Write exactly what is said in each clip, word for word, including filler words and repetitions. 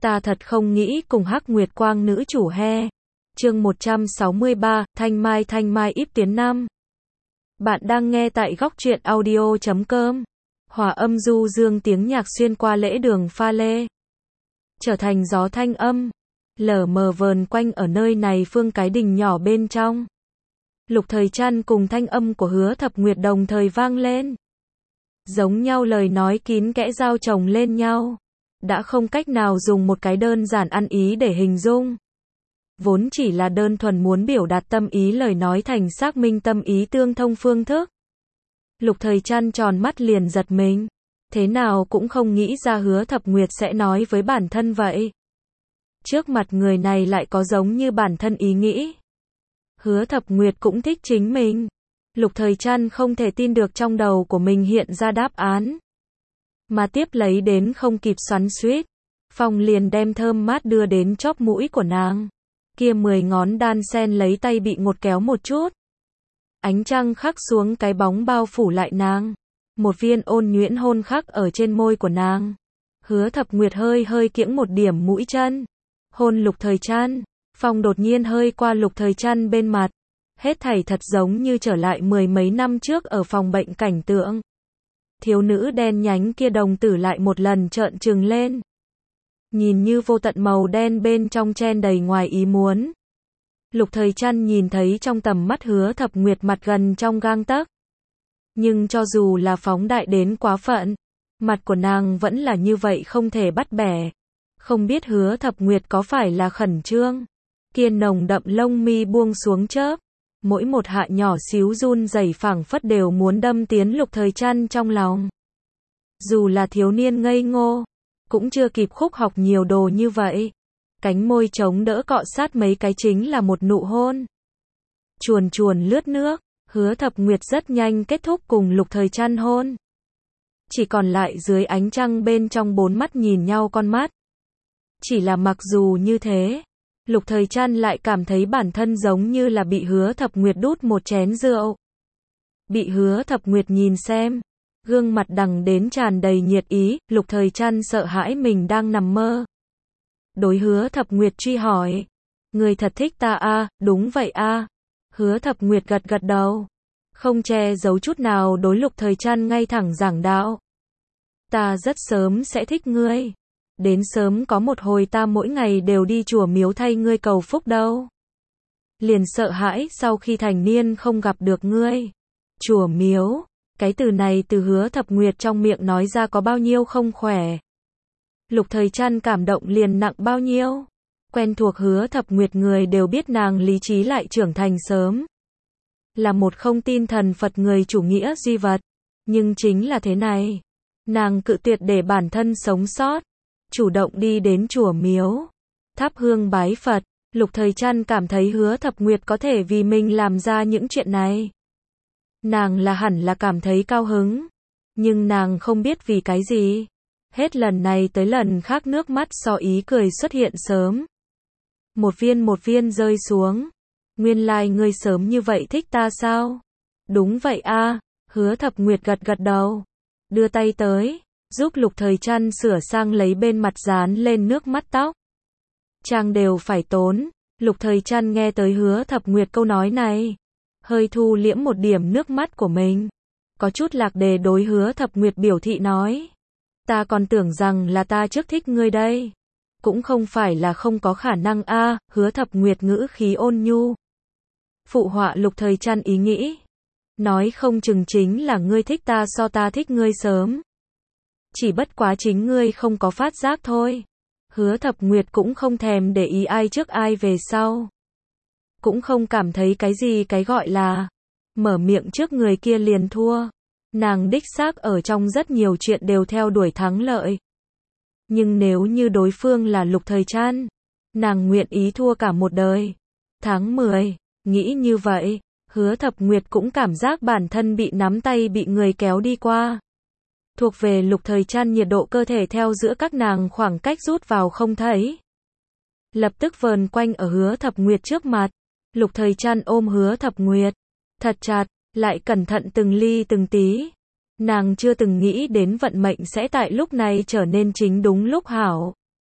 Ta thật không nghĩ cùng Hắc Nguyệt Quang nữ chủ he. Chương một trăm sáu mươi ba, Thanh Mai Thanh Mai íp tiến năm. Bạn đang nghe tại góc truyện audio chấm com. Hòa âm du dương tiếng nhạc xuyên qua lễ đường pha lê. Trở thành gió thanh âm. Lờ mờ vờn quanh ở nơi này phương cái đình nhỏ bên trong. Lục Thời Trăn cùng thanh âm của Hứa Thập Nguyệt đồng thời vang lên. Giống nhau lời nói kín kẽ giao chồng lên nhau. Đã không cách nào dùng một cái đơn giản ăn ý để hình dung. Vốn chỉ là đơn thuần muốn biểu đạt tâm ý lời nói thành xác minh tâm ý tương thông phương thức. Lục Thời Trăn tròn mắt liền giật mình. Thế nào cũng không nghĩ ra Hứa Thập Nguyệt sẽ nói với bản thân vậy. Trước mặt người này lại có giống như bản thân ý nghĩ. Hứa Thập Nguyệt cũng thích chính mình. Lục Thời Trăn không thể tin được trong đầu của mình hiện ra đáp án. Mà tiếp lấy đến không kịp xoắn xuýt, Phong liền đem thơm mát đưa đến chóp mũi của nàng. Kia mười ngón đan sen lấy tay bị ngột kéo một chút. Ánh trăng khắc xuống cái bóng bao phủ lại nàng. Một viên ôn nhuyễn hôn khắc ở trên môi của nàng. Hứa Thập Nguyệt hơi hơi kiễng một điểm mũi chân. Hôn Lục Thời Trăn. Phong đột nhiên hơi qua Lục Thời Trăn bên mặt. Hết thảy thật giống như trở lại mười mấy năm trước ở phòng bệnh cảnh tượng. Thiếu nữ đen nhánh kia đồng tử lại một lần trợn trừng lên. Nhìn như vô tận màu đen bên trong chen đầy ngoài ý muốn. Lục Thời Trăn nhìn thấy trong tầm mắt Hứa Thập Nguyệt mặt gần trong gang tấc. Nhưng cho dù là phóng đại đến quá phận, mặt của nàng vẫn là như vậy không thể bắt bẻ. Không biết Hứa Thập Nguyệt có phải là khẩn trương. Kia nồng đậm lông mi buông xuống chớp. Mỗi một hạ nhỏ xíu run rẩy phảng phất đều muốn đâm tiến Lục Thời Trăn trong lòng. Dù là thiếu niên ngây ngô, cũng chưa kịp khúc học nhiều đồ như vậy. Cánh môi chống đỡ cọ sát mấy cái chính là một nụ hôn. Chuồn chuồn lướt nước, Hứa Thập Nguyệt rất nhanh kết thúc cùng Lục Thời Trăn hôn. Chỉ còn lại dưới ánh trăng bên trong bốn mắt nhìn nhau con mắt. Chỉ là mặc dù như thế, Lục Thời Trăn lại cảm thấy bản thân giống như là bị Hứa Thập Nguyệt đút một chén rượu. Bị Hứa Thập Nguyệt nhìn xem, gương mặt đằng đến tràn đầy nhiệt ý, Lục Thời Trăn sợ hãi mình đang nằm mơ. Đối Hứa Thập Nguyệt truy hỏi, người thật thích ta a? Đúng vậy a. Hứa Thập Nguyệt gật gật đầu, không che giấu chút nào đối Lục Thời Trăn ngay thẳng giảng đạo. Ta rất sớm sẽ thích ngươi. Đến sớm có một hồi ta mỗi ngày đều đi chùa miếu thay ngươi cầu phúc đâu. Liền sợ hãi sau khi thành niên không gặp được ngươi. Chùa miếu, cái từ này từ Hứa Thập Nguyệt trong miệng nói ra có bao nhiêu không khỏe. Lục Thời Trăn cảm động liền nặng bao nhiêu. Quen thuộc Hứa Thập Nguyệt người đều biết nàng lý trí lại trưởng thành sớm. Là một không tin thần Phật người chủ nghĩa duy vật. Nhưng chính là thế này. Nàng cự tuyệt để bản thân sống sót. Chủ động đi đến chùa miếu. Thắp hương bái Phật. Lục Thời Trăn cảm thấy Hứa Thập Nguyệt có thể vì mình làm ra những chuyện này. Nàng là hẳn là cảm thấy cao hứng. Nhưng nàng không biết vì cái gì. Hết lần này tới lần khác nước mắt so ý cười xuất hiện sớm. Một viên một viên rơi xuống. Nguyên lai like ngươi sớm như vậy thích ta sao? Đúng vậy a. Hứa Thập Nguyệt gật gật đầu. Đưa tay tới, giúp Lục Thời Trăn sửa sang lấy bên mặt dán lên nước mắt tóc. Trang đều phải tốn. Lục Thời Trăn nghe tới Hứa Thập Nguyệt câu nói này, hơi thu liễm một điểm nước mắt của mình. Có chút lạc đề đối Hứa Thập Nguyệt biểu thị nói. Ta còn tưởng rằng là ta trước thích ngươi đây. Cũng không phải là không có khả năng a. Hứa Thập Nguyệt ngữ khí ôn nhu. Phụ họa Lục Thời Trăn ý nghĩ. Nói không chừng chính là ngươi thích ta so ta thích ngươi sớm. Chỉ bất quá chính ngươi không có phát giác thôi. Hứa Thập Nguyệt cũng không thèm để ý ai trước ai về sau. Cũng không cảm thấy cái gì cái gọi là mở miệng trước người kia liền thua. Nàng đích xác ở trong rất nhiều chuyện đều theo đuổi thắng lợi. Nhưng nếu như đối phương là Lục Thời Trăn, nàng nguyện ý thua cả một đời. Tháng mười, nghĩ như vậy, Hứa Thập Nguyệt cũng cảm giác bản thân bị nắm tay bị người kéo đi qua. Thuộc về Lục Thời Trăn nhiệt độ cơ thể theo giữa các nàng khoảng cách rút vào không thấy. Lập tức vờn quanh ở Hứa Thập Nguyệt trước mặt. Lục Thời Trăn ôm Hứa Thập Nguyệt thật chặt, lại cẩn thận từng ly từng tí. Nàng chưa từng nghĩ đến vận mệnh sẽ tại lúc này trở nên chính đúng lúc hảo.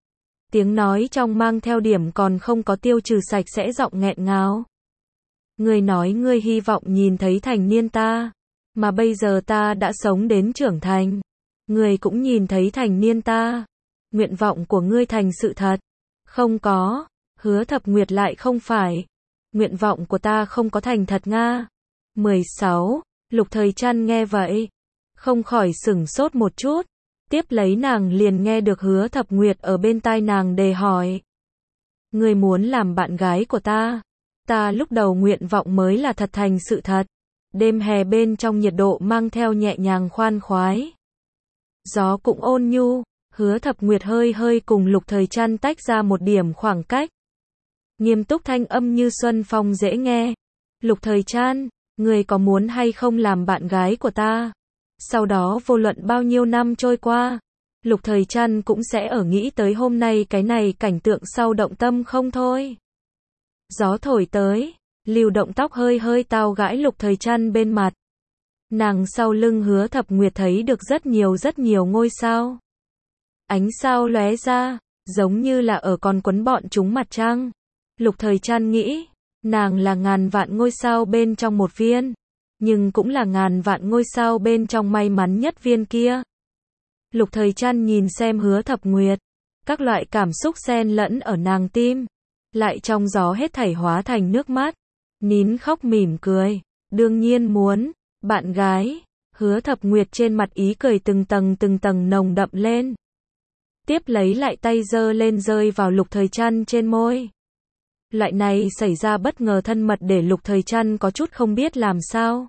Tiếng nói trong mang theo điểm còn không có tiêu trừ sạch sẽ giọng nghẹn ngào. Ngươi nói ngươi hy vọng nhìn thấy thành niên ta, mà bây giờ ta đã sống đến trưởng thành. Ngươi cũng nhìn thấy thành niên ta. Nguyện vọng của ngươi thành sự thật. Không có, Hứa Thập Nguyệt lại không phải. Nguyện vọng của ta không có thành thật nga. mười sáu. Lục Thời Trăn nghe vậy, không khỏi sửng sốt một chút. Tiếp lấy nàng liền nghe được Hứa Thập Nguyệt ở bên tai nàng đề hỏi. Ngươi muốn làm bạn gái của ta? Ta lúc đầu nguyện vọng mới là thật thành sự thật. Đêm hè bên trong nhiệt độ mang theo nhẹ nhàng khoan khoái. Gió cũng ôn nhu, Hứa Thập Nguyệt hơi hơi cùng Lục Thời Trăn tách ra một điểm khoảng cách. Nghiêm túc thanh âm như xuân phong dễ nghe. Lục Thời Trăn, ngươi có muốn hay không làm bạn gái của ta? Sau đó vô luận bao nhiêu năm trôi qua, Lục Thời Trăn cũng sẽ ở nghĩ tới hôm nay cái này cảnh tượng sau động tâm không thôi. Gió thổi tới, lưu động tóc hơi hơi tao gãi Lục Thời Trăn bên mặt. Nàng sau lưng Hứa Thập Nguyệt thấy được rất nhiều rất nhiều ngôi sao. Ánh sao lóe ra, giống như là ở còn quấn bọn chúng mặt trăng. Lục Thời Trăn nghĩ, nàng là ngàn vạn ngôi sao bên trong một viên, nhưng cũng là ngàn vạn ngôi sao bên trong may mắn nhất viên kia. Lục Thời Trăn nhìn xem Hứa Thập Nguyệt, các loại cảm xúc xen lẫn ở nàng tim, lại trong gió hết thảy hóa thành nước mắt, nín khóc mỉm cười, đương nhiên muốn, bạn gái. Hứa Thập Nguyệt trên mặt ý cười từng tầng từng tầng nồng đậm lên. Tiếp lấy lại tay giơ lên rơi vào Lục Thời Trăn trên môi. Loại này xảy ra bất ngờ thân mật để Lục Thời Trăn có chút không biết làm sao.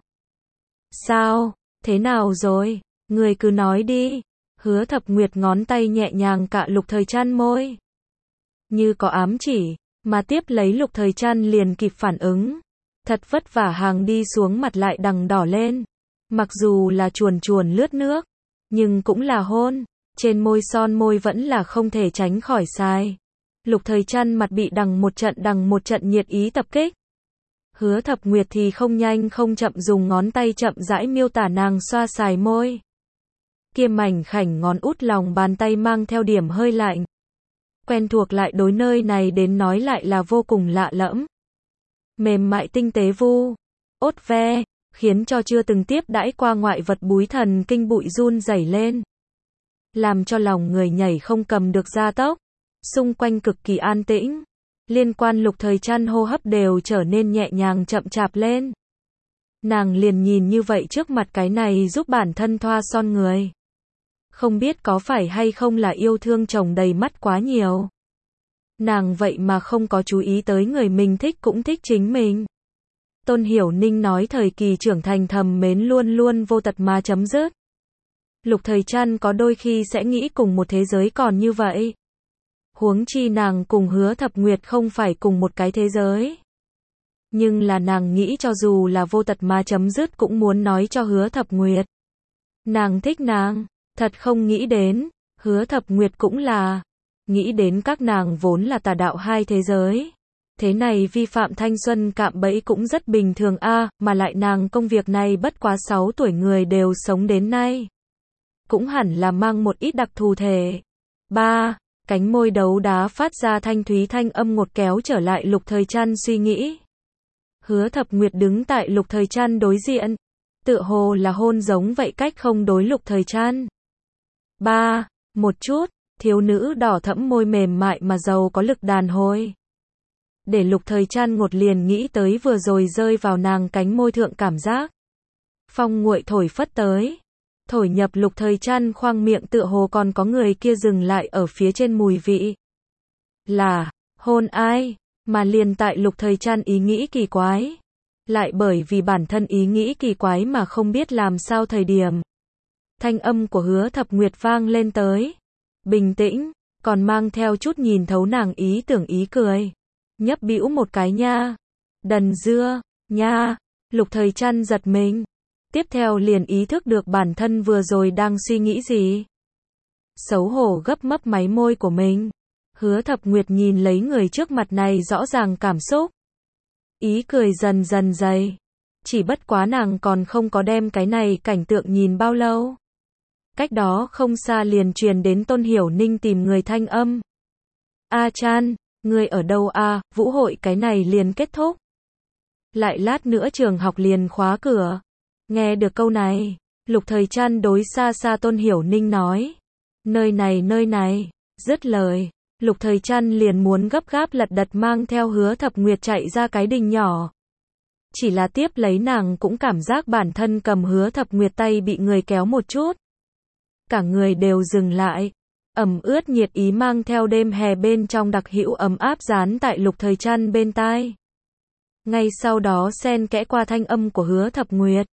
Sao, thế nào rồi, người cứ nói đi. Hứa Thập Nguyệt ngón tay nhẹ nhàng cạ Lục Thời Trăn môi. Như có ám chỉ, mà tiếp lấy Lục Thời Trăn liền kịp phản ứng. Thật vất vả hàng đi xuống mặt lại đằng đỏ lên. Mặc dù là chuồn chuồn lướt nước, nhưng cũng là hôn. Trên môi son môi vẫn là không thể tránh khỏi sai. Lục Thời Trăn mặt bị đằng một trận đằng một trận nhiệt ý tập kích. Hứa Thập Nguyệt thì không nhanh không chậm dùng ngón tay chậm rãi miêu tả nàng xoa xài môi. Kia mảnh khảnh ngón út lòng bàn tay mang theo điểm hơi lạnh. Quen thuộc lại đối nơi này đến nói lại là vô cùng lạ lẫm. Mềm mại tinh tế vu, ốt ve, khiến cho chưa từng tiếp đãi qua ngoại vật búi thần kinh bụi run rẩy lên. Làm cho lòng người nhảy không cầm được gia tốc. Xung quanh cực kỳ an tĩnh. Liên quan Lục Thời Trăn hô hấp đều trở nên nhẹ nhàng chậm chạp lên. Nàng liền nhìn như vậy trước mặt cái này giúp bản thân thoa son người. Không biết có phải hay không là yêu thương chồng đầy mắt quá nhiều. Nàng vậy mà không có chú ý tới người mình thích cũng thích chính mình. Tôn Hiểu Ninh nói thời kỳ trưởng thành thầm mến luôn luôn vô tật mà chấm dứt. Lục Thời Trăn có đôi khi sẽ nghĩ cùng một thế giới còn như vậy. Huống chi nàng cùng Hứa Thập Nguyệt không phải cùng một cái thế giới. Nhưng là nàng nghĩ cho dù là vô tật mà chấm dứt cũng muốn nói cho Hứa Thập Nguyệt. Nàng thích nàng, thật không nghĩ đến, Hứa Thập Nguyệt cũng là. Nghĩ đến các nàng vốn là tà đạo hai thế giới. Thế này vi phạm thanh xuân cạm bẫy cũng rất bình thường a, à, mà lại nàng công việc này bất quá sáu tuổi người đều sống đến nay. Cũng hẳn là mang một ít đặc thù thể. ba. Cánh môi đấu đá phát ra thanh thúy thanh âm ngột kéo trở lại Lục Thời Trăn suy nghĩ. Hứa Thập Nguyệt đứng tại Lục Thời Trăn đối diện. Tựa hồ là hôn giống vậy cách không đối Lục Thời Trăn. ba. Một chút, thiếu nữ đỏ thẫm môi mềm mại mà giàu có lực đàn hồi. Để Lục Thời Trăn ngột liền nghĩ tới vừa rồi rơi vào nàng cánh môi thượng cảm giác. Phong nguội thổi phất tới. Thổi nhập Lục Thời Trăn khoang miệng tựa hồ còn có người kia dừng lại ở phía trên mùi vị. Là, hôn ai, mà liền tại Lục Thời Trăn ý nghĩ kỳ quái. Lại bởi vì bản thân ý nghĩ kỳ quái mà không biết làm sao thời điểm. Thanh âm của Hứa Thập Nguyệt vang lên tới. Bình tĩnh, còn mang theo chút nhìn thấu nàng ý tưởng ý cười. Nhấp bĩu một cái nha. Đần dưa, nha. Lục Thời Trăn giật mình. Tiếp theo liền ý thức được bản thân vừa rồi đang suy nghĩ gì. Xấu hổ gấp mấp máy môi của mình. Hứa Thập Nguyệt nhìn lấy người trước mặt này rõ ràng cảm xúc. Ý cười dần dần dày. Chỉ bất quá nàng còn không có đem cái này cảnh tượng nhìn bao lâu. Cách đó không xa liền truyền đến Tôn Hiểu Ninh tìm người thanh âm. A Chan, ngươi ở đâu a? Vũ hội cái này liền kết thúc. Lại lát nữa trường học liền khóa cửa. Nghe được câu này, Lục Thời Trăn đối xa xa Tôn Hiểu Ninh nói. Nơi này nơi này, dứt lời, Lục Thời Trăn liền muốn gấp gáp lật đật mang theo Hứa Thập Nguyệt chạy ra cái đình nhỏ. Chỉ là tiếp lấy nàng cũng cảm giác bản thân cầm Hứa Thập Nguyệt tay bị người kéo một chút. Cả người đều dừng lại. Ẩm ướt nhiệt ý mang theo đêm hè bên trong đặc hữu ấm áp dán tại Lục Thời Trăn bên tai. Ngay sau đó xen kẽ qua thanh âm của Hứa Thập Nguyệt.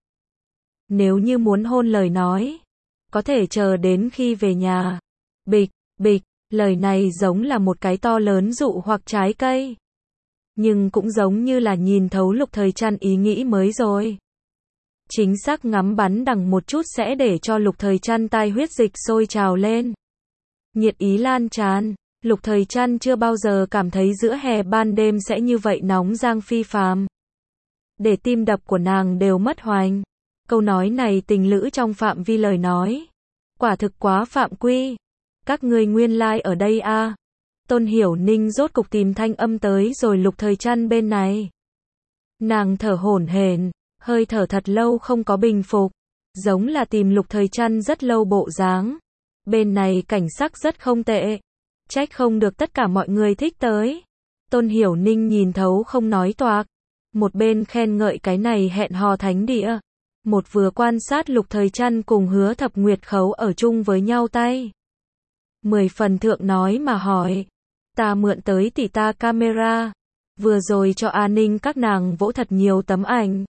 Nếu như muốn hôn lời nói, có thể chờ đến khi về nhà. Bịch, bịch, lời này giống là một cái to lớn dụ hoặc trái cây. Nhưng cũng giống như là nhìn thấu Lục Thời Trăn ý nghĩ mới rồi. Chính xác ngắm bắn đằng một chút sẽ để cho Lục Thời Trăn tai huyết dịch sôi trào lên. Nhiệt ý lan tràn, Lục Thời Trăn chưa bao giờ cảm thấy giữa hè ban đêm sẽ như vậy nóng giang phi phàm. Để tim đập của nàng đều mất hoành. Câu nói này tình lữ trong phạm vi lời nói. Quả thực quá phạm quy. Các ngươi nguyên lai like ở đây a à? Tôn Hiểu Ninh rốt cục tìm thanh âm tới rồi Lục Thời Trăn bên này. Nàng thở hổn hển, hơi thở thật lâu không có bình phục. Giống là tìm Lục Thời Trăn rất lâu bộ dáng. Bên này cảnh sắc rất không tệ. Trách không được tất cả mọi người thích tới. Tôn Hiểu Ninh nhìn thấu không nói toạc. Một bên khen ngợi cái này hẹn hò thánh địa. Một vừa quan sát Lục Thời Trăn cùng Hứa Thập Nguyệt khấu ở chung với nhau tay. Mười phần thượng nói mà hỏi. Ta mượn tới tỷ ta camera. Vừa rồi cho A Ninh các nàng vỗ thật nhiều tấm ảnh.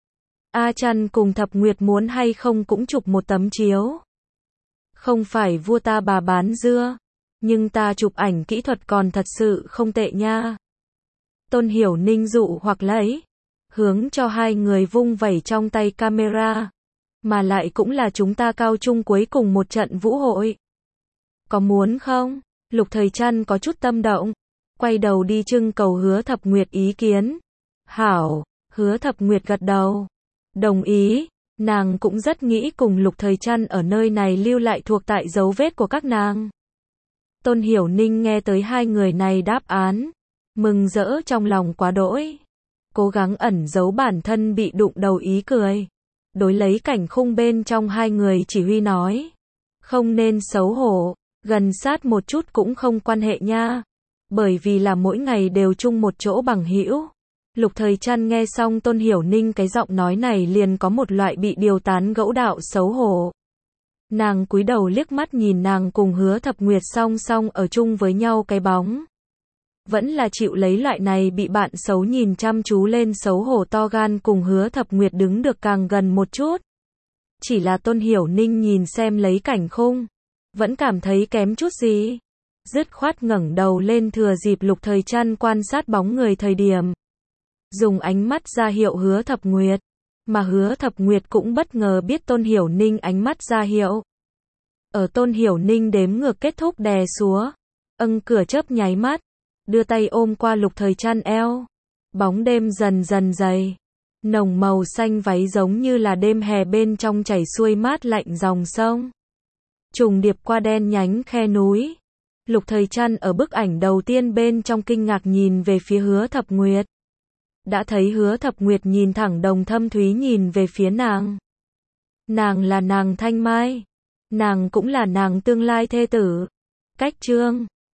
A Trăn cùng Thập Nguyệt muốn hay không cũng chụp một tấm chiếu. Không phải vua ta bà bán dưa. Nhưng ta chụp ảnh kỹ thuật còn thật sự không tệ nha. Tôn Hiểu Ninh dụ hoặc lấy. Hướng cho hai người vung vẩy trong tay camera. Mà lại cũng là chúng ta cao trung cuối cùng một trận vũ hội. Có muốn không? Lục Thời Trăn có chút tâm động. Quay đầu đi trưng cầu Hứa Thập Nguyệt ý kiến. Hảo, Hứa Thập Nguyệt gật đầu. Đồng ý, nàng cũng rất nghĩ cùng Lục Thời Trăn ở nơi này lưu lại thuộc tại dấu vết của các nàng. Tôn Hiểu Ninh nghe tới hai người này đáp án. Mừng rỡ trong lòng quá đỗi. Cố gắng ẩn giấu bản thân bị đụng đầu ý cười. Đối lấy cảnh khung bên trong hai người chỉ huy nói. Không nên xấu hổ, gần sát một chút cũng không quan hệ nha. Bởi vì là mỗi ngày đều chung một chỗ bằng hữu. Lục Thời Trăn nghe xong Tôn Hiểu Ninh cái giọng nói này liền có một loại bị điều tán gẫu đạo xấu hổ. Nàng cúi đầu liếc mắt nhìn nàng cùng Hứa Thập Nguyệt song song ở chung với nhau cái bóng. Vẫn là chịu lấy loại này bị bạn xấu nhìn chăm chú lên xấu hổ to gan cùng Hứa Thập Nguyệt đứng được càng gần một chút. Chỉ là Tôn Hiểu Ninh nhìn xem lấy cảnh khung. Vẫn cảm thấy kém chút gì. Dứt khoát ngẩng đầu lên thừa dịp Lục Thời Trăn quan sát bóng người thời điểm. Dùng ánh mắt ra hiệu Hứa Thập Nguyệt. Mà Hứa Thập Nguyệt cũng bất ngờ biết Tôn Hiểu Ninh ánh mắt ra hiệu. Ở Tôn Hiểu Ninh đếm ngược kết thúc đè súa. Âng cửa chớp nháy mắt. Đưa tay ôm qua Lục Thời Trăn eo. Bóng đêm dần dần dày. Nồng màu xanh váy giống như là đêm hè bên trong chảy xuôi mát lạnh dòng sông. Trùng điệp qua đen nhánh khe núi. Lục Thời Trăn ở bức ảnh đầu tiên bên trong kinh ngạc nhìn về phía Hứa Thập Nguyệt. Đã thấy Hứa Thập Nguyệt nhìn thẳng đồng thâm thúy nhìn về phía nàng. Nàng là nàng Thanh Mai. Nàng cũng là nàng tương lai thê tử. Cách chương